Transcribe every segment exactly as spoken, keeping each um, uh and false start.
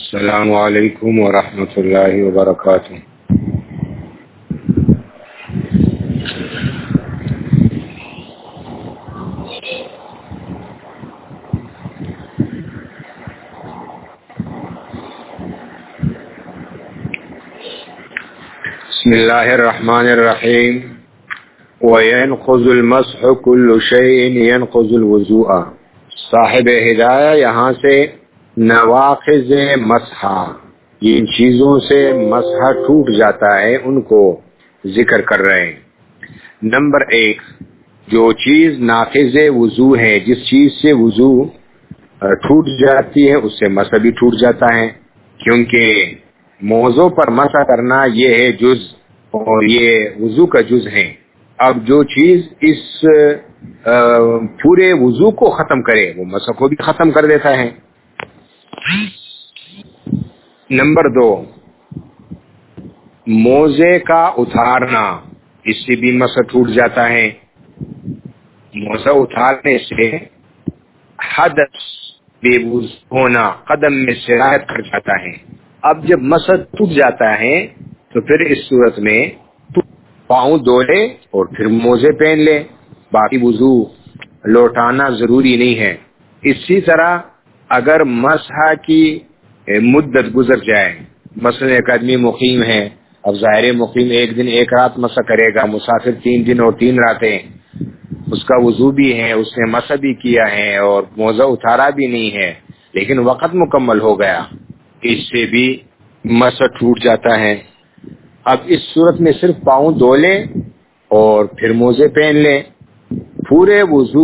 السلام علیکم ورحمۃ اللہ وبرکاتہ۔ بسم اللہ الرحمن الرحیم۔ وَيَنْقُضُ الْمَسْحُ كُلُّ شَيْءٍ يَنْقُضُ الْوُضُوءَ۔ صاحب ہدایہ یہاں سے نواقض مسح، جن چیزوں سے مسح ٹوٹ جاتا ہے ان کو ذکر کر رہے ہیں۔ نمبر ایک، جو چیز ناقض وضو ہے، جس چیز سے وضو ٹوٹ جاتی ہے اس سے مسح بھی ٹوٹ جاتا ہے، کیونکہ موضوع پر مسح کرنا یہ ہے جز، اور یہ وضو کا جز ہے۔ اب جو چیز اس پورے وضو کو ختم کرے وہ مسح کو بھی ختم کر دیتا ہے۔ نمبر دو، موزے کا اتارنا، اس سے بھی مسح ٹوٹ جاتا ہے۔ موزہ اتارنے سے حدث بے وضو ہونا قدم میں سرایت کر جاتا ہے۔ اب جب مسح ٹوٹ جاتا ہے تو پھر اس صورت میں پاؤں دھو لے اور پھر موزے پہن لے، باقی وضو لوٹانا ضروری نہیں ہے۔ اسی طرح اگر مسح کی مدت گزر جائے، مثلا ایک آدمی مقیم ہے، اب ظاہر مقیم ایک دن ایک رات مسح کرے گا، مسافر تین دن اور تین راتیں، اس کا وضو بھی ہے، اس نے مسح بھی کیا ہے اور موزہ اتارا بھی نہیں ہے، لیکن وقت مکمل ہو گیا، اس سے بھی مسح ٹوٹ جاتا ہے۔ اب اس صورت میں صرف پاؤں دھو لے اور پھر موزے پہن لے، پورے وضو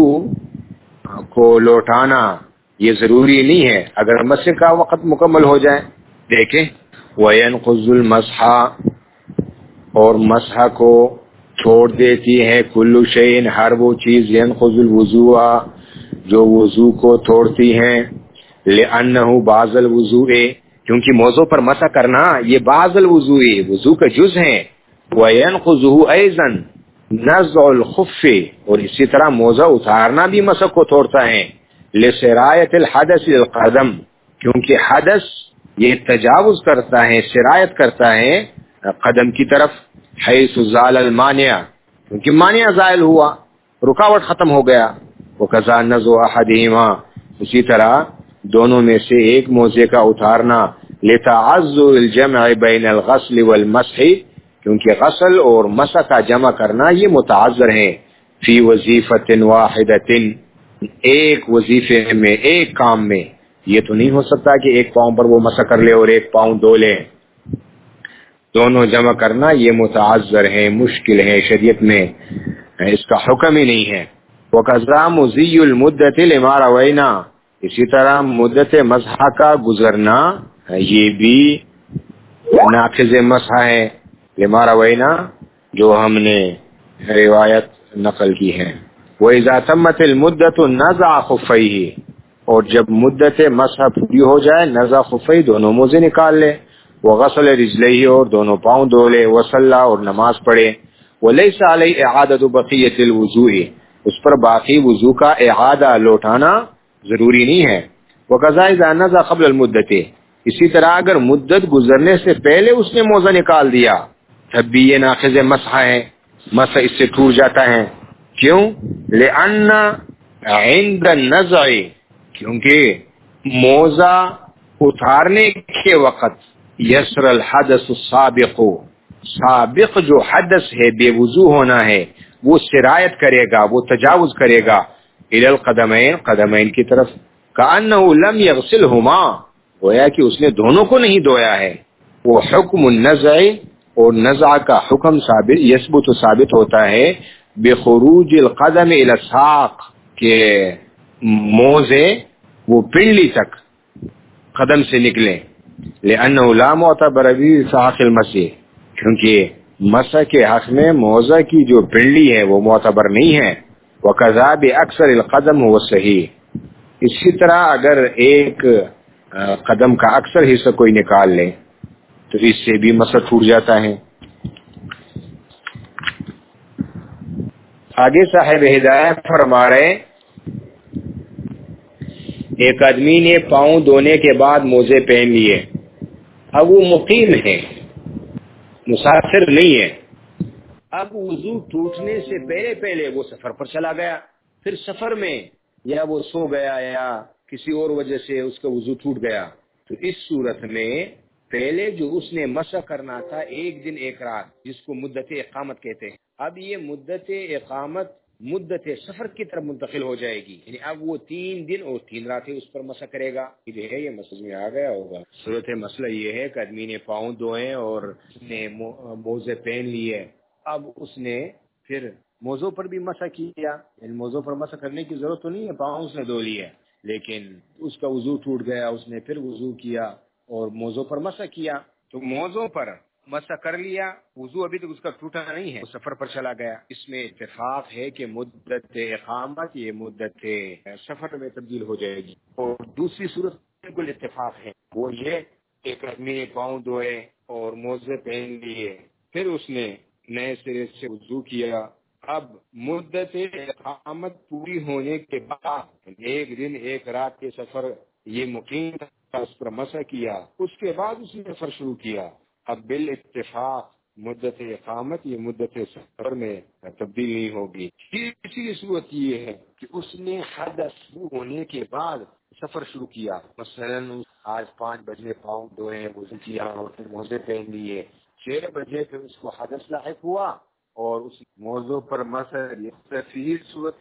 کو لوٹانا یہ ضروری نہیں ہے اگر مسح کا وقت مکمل ہو جائے۔ دیکھیں، وَيَنْقُضُ الْمَسْحَ، اور مسح کو چھوڑ دیتی ہے، کل شیء، ہر وہ چیز، ينقض الوضوء، جو وضو کو توڑتی ہیں، لأنه بعض الوضوء، کیونکہ موضوع پر مسح کرنا یہ بعض الوضوء، وضو کا جز ہے۔ وَيَنْقُضُهُ أَيْضًا نَزْعُ الْخُفِّ، اور اسی طرح موزہ اتارنا بھی مسح کو توڑتا ہے، لِسِرَایَةِ الْحَدَثِ الْقَدَمِ، کیونکہ حدث یہ تجاوز کرتا ہے، سرایت کرتا ہے قدم کی طرف، حیث زال المانع، کیونکہ مانع زائل ہوا، رکاوٹ ختم ہو گیا۔ وَكَذَا نَزْعُ أَحَدِهِمَا، اسی طرح دونوں میں سے ایک موزے کا اتارنا، لِتَعَذُّرِ الْجَمْعِ بَيْنَ الْغَسْلِ وَالْمَسْحِ، کیونکہ غسل اور مسح کا جمع کرنا یہ متعذر ہے، فی وظیفۃ واحدۃ، ایک وظیفے میں، ایک کام میں، یہ تو نہیں ہو سکتا کہ ایک پاؤں پر وہ مسح کر لے اور ایک پاؤں دھو لے، دونوں جمع کرنا یہ متعذر ہے، مشکل ہے، شریعت میں اس کا حکم ہی نہیں ہے۔ وَقَذَا مُضِيُّ الْمُدَّةِ لِمَا رَوَيْنَا، اسی طرح مدت مسح کا گزرنا یہ بھی ناقض مسح ہے، لما روینا، جو ہم نے روایت نقل کی ہے۔ وَإِذَا تَمَّتِ الْمُدَّةُ نَزَعَ خُفَّيْهِ، اور جب مدت مسح پوری ہو جائے، نزع خفیہ، دونوں موزے نکال لے، وغسل رجلیہ، اور دونوں پاؤں دھو لے، وصلی، اور نماز پڑھے، ولیس علی اعادۃ بقیۃ الوضوء، اس پر باقی وضو کا اعادہ لوٹانا ضروری نہیں ہے۔ وقضا اذا نزع قبل المدت، اسی طرح اگر مدت گزرنے سے پہلے اس نے موزہ نکال دیا تب بھی یہ ناقض مسح ہے، مسح اس سے ٹوٹ جاتا ہے۔ کیوں؟ لأن عند النزع، کیونکہ موزہ اتارنے کے وقت یسر الحدث السابق، سابق جو حدث ہے، بے وضو ہونا ہے، وہ سرایت کرے گا، وہ تجاوز کرے گا الی القدمین، قدمین کی طرف، کأنہ لم یغسلہما، گویا کہ اس نے دونوں کو نہیں دھویا ہے۔ وہ حکم النزع، اور نزع کا حکم ثابت، یثبت ثابت ہوتا ہے، بخروج القدم الی الساق، کہ موزے وہ پنڈلی تک قدم سے نکلیں، لأنہ لا معتبر بھی ساق المسح، کیونکہ مسح کے حق میں موزہ کی جو پنڈلی ہے وہ معتبر نہیں ہے۔ وَكَذَا بِأَكْثَرِ الْقَدَمْ هُوَ الصَّحِيحُ، اسی طرح اگر ایک قدم کا اکثر حصہ کوئی نکال لے تو اس سے بھی مسح ٹوٹ جاتا ہے۔ آگے صاحب ہدایت فرما رہے ایک آدمی نے پاؤں دھونے کے بعد موزے پہن لیے، اب وہ مقیم ہے، مسافر نہیں ہے، اب وضو ٹوٹنے سے پہلے پہلے وہ سفر پر چلا گیا، پھر سفر میں یا وہ سو گیا یا کسی اور وجہ سے اس کا وضو ٹوٹ گیا، تو اس صورت میں پہلے جو اس نے مسح کرنا تھا ایک دن ایک رات، جس کو مدت اقامت کہتے ہیں، اب یہ مدت اقامت مدت سفر کی طرف منتقل ہو جائے گی، یعنی اب وہ تین دن اور تین راتیں اس پر مسح کرے گا۔ یہ ہے، یہ مسئلہ میں آ گیا ہوگا۔ صورت مسئلہ یہ ہے کہ آدمی نے پاؤں دھوئے اور اس نے موزے پہن لیے، اب اس نے پھر موضوع پر بھی مسح کیا، یعنی موضوع پر مسح کرنے کی ضرورت تو نہیں ہے، پاؤں اس نے دھو لیے، لیکن اس کا وضو ٹوٹ گیا، اس نے پھر وضو کیا اور موضوع پر مسح کیا، تو موضوع پر مسح کر لیا، وضو ابھی تک اس کا ٹوٹا نہیں ہے، وہ سفر پر چلا گیا۔ اس میں اتفاق ہے کہ مدت اقامت یہ مدت سفر میں تبدیل ہو جائے گی، اور دوسری صورت بالکل اتفاق ہے، وہ یہ ایک آدمی نے پاؤں دھوئے اور موزے پہن لیے، پھر اس نے نئے سرے سے وضو کیا، اب مدت اقامت پوری ہونے کے بعد ایک دن ایک رات کے سفر یہ مقیم تھا، اس پر مسح کیا، اس کے بعد اس نے سفر شروع کیا، اب بالاتفاق مدت اقامت یہ مدت سفر میں تبدیل نہیں ہوگی۔ تیسری صورت یہ ہے کہ اس نے حدث ہونے کے بعد سفر شروع کیا، مثلا آج پانچ بجے پاؤں دھوئے، وضو کیا اور پھر موزے پہن لیے، چھ بجے پھر اس کو حدث لاحق ہوا اور اس موضوع پر مسح، تفصیل صورت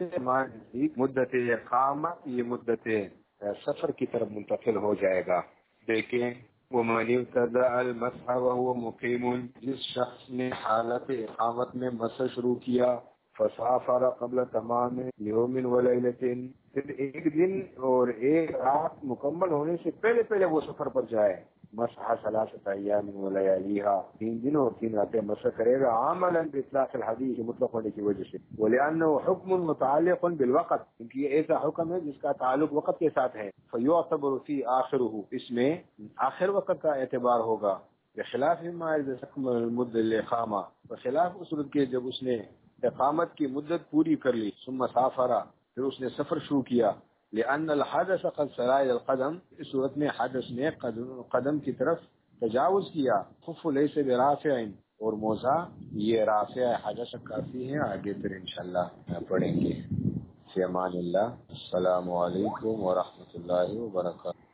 مدت اقامت یہ مدت سفر کی طرف منتقل ہو جائے گا۔ دیکھیں، وَمَنِ ابْتَدَأَ الْمَسْحَ وَهُوَ مُقِيمٌ، جس شخص نے حالت اقامت میں مسح شروع کیا، فَسَافَرَ قَبْلَ تَمَامِ يَوْمٍ وَلَيْلَةٍ، پھر ایک دن اور ایک رات مکمل ہونے سے پہلے پہلے وہ سفر پر جائے، مسح ثلاثة أيام ولياليها، تین دن اور تین راتیں مسح کرے گا، عملا باطلاق الحدیث مطلق ہونے کی وجہ سے، ولأنه حکم متعلق بالوقت، کیونکہ یہ ایسا حکم ہے جس کا تعلق وقت کے ساتھ ہے، فيعتبر في آخره، اس میں آخر وقت کا اعتبار ہوگا، بخلاف ما اذا استكمل المدة الاقامہ، بخلاف اس صورت کے جب اس نے اقامت کی مدت پوری کر لی، ثم سافر، پھر اس نے سفر شروع کیا، لأن الحدث قد سرى إلى القدم، اس صورت میں حدث نے قدم کی طرف تجاوز کیا، خف ليس برافع، اور موزہ یہ رافع حدث کافی ہے، آگے پھر انشاءاللہ پڑھیں گے۔ فی امان اللہ، السلام علیکم ورحمۃ اللہ وبرکاتہ۔